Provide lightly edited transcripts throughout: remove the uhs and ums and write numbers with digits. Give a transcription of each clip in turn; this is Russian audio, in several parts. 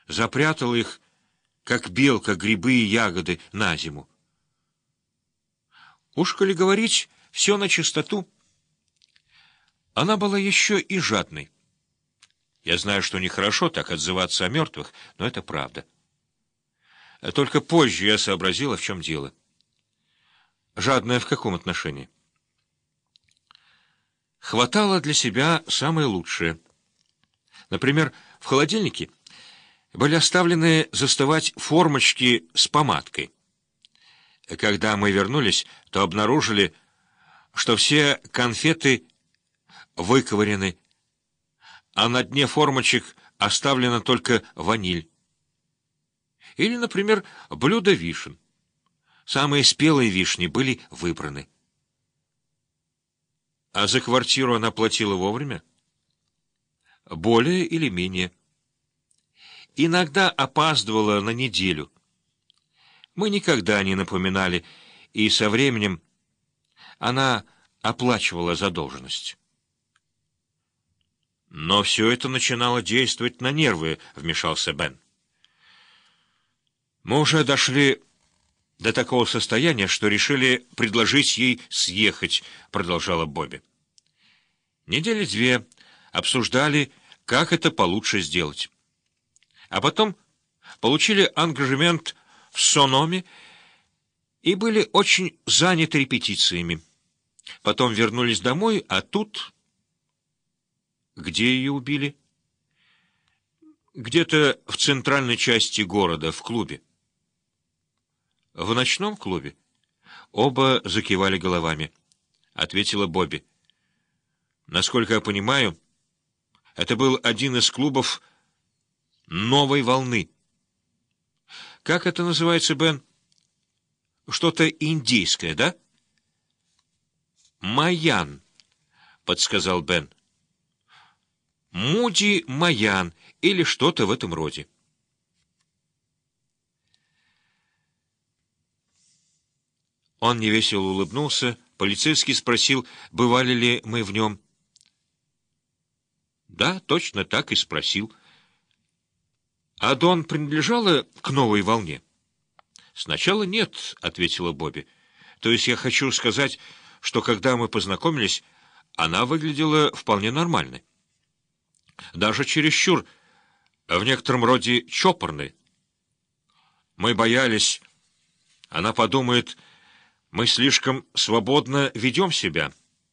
запрятала их, как белка, грибы и ягоды на зиму. Уж коли говорить все на чистоту, она была еще и жадной. Я знаю, что нехорошо так отзываться о мертвых, но это правда. Только позже я сообразила, в чем дело. Жадная в каком отношении? Хватало для себя самое лучшее. Например, в холодильнике были оставлены застывать формочки с помадкой. Когда мы вернулись, то обнаружили, что все конфеты выковырены, а на дне формочек оставлена только ваниль. Или, например, блюдо вишен. Самые спелые вишни были выбраны. А за квартиру она платила вовремя? Более или менее. Иногда опаздывала на неделю. Мы никогда не напоминали, и со временем она оплачивала задолженность. Но все это начинало действовать на нервы, вмешался Бен. Мы уже дошли до такого состояния, что решили предложить ей съехать, продолжала Бобби. Недели 2 обсуждали, как это получше сделать. А потом получили ангажемент в Сономе и были очень заняты репетициями. Потом вернулись домой, а тут... Где ее убили? Где-то в центральной части города, в клубе. В ночном клубе? Оба закивали головами. Ответила Бобби. Насколько я понимаю, это был один из клубов новой волны. Как это называется, Бен? Что-то индийское, да? Маян, подсказал Бен. Муди Маян или что-то в этом роде. Он невесело улыбнулся. Полицейский спросил, бывали ли мы в нем. Да, точно так и спросил. А Дон принадлежала к новой волне? Сначала нет, ответила Бобби. То есть я хочу сказать, что когда мы познакомились, она выглядела вполне нормальной. Даже чересчур, в некотором роде чопорной. Мы боялись, она подумает, мы слишком свободно ведем себя.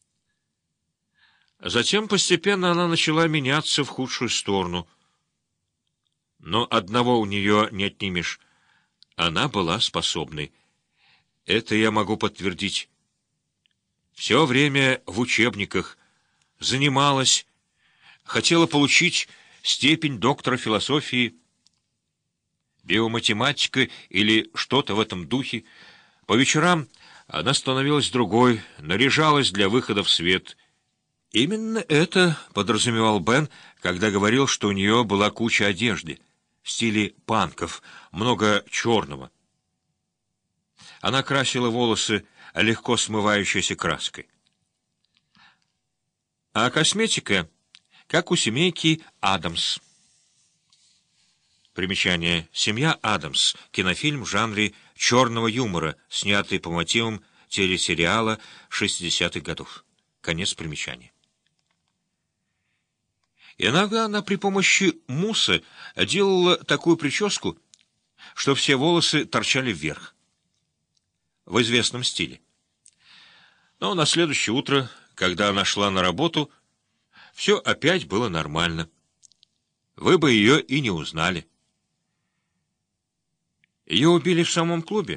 Затем постепенно она начала меняться в худшую сторону. Но одного у нее не отнимешь. Она была способной. Это я могу подтвердить. Все время в учебниках занималась, хотела получить степень доктора философии, биоматематика или что-то в этом духе. По вечерам она становилась другой, наряжалась для выхода в свет. Именно это подразумевал Бен, когда говорил, что у нее была куча одежды в стиле панков, много черного. Она красила волосы легко смывающейся краской. А косметика, как у семейки Адамс. Примечание. «Семья Адамс» — кинофильм в жанре черного юмора, снятый по мотивам телесериала 60-х годов. Конец примечания. Иногда она при помощи мусса делала такую прическу, что все волосы торчали вверх. В известном стиле. Но на следующее утро, когда она шла на работу, все опять было нормально. Вы бы ее и не узнали. Ее убили в самом клубе?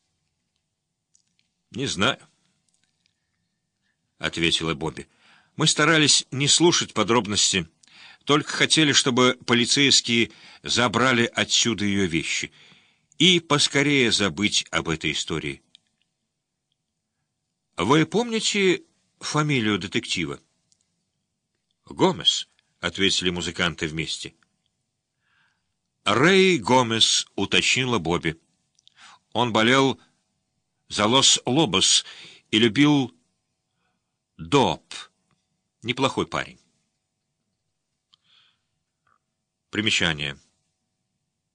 Не знаю, — ответила Бобби. Мы старались не слушать подробности, только хотели, чтобы полицейские забрали отсюда ее вещи и поскорее забыть об этой истории. Вы помните фамилию детектива? Гомес, — ответили музыканты вместе. Рэй Гомес, — уточнила Бобби. Он болел за Лос-Лобос и любил доп. Неплохой парень. Примечание.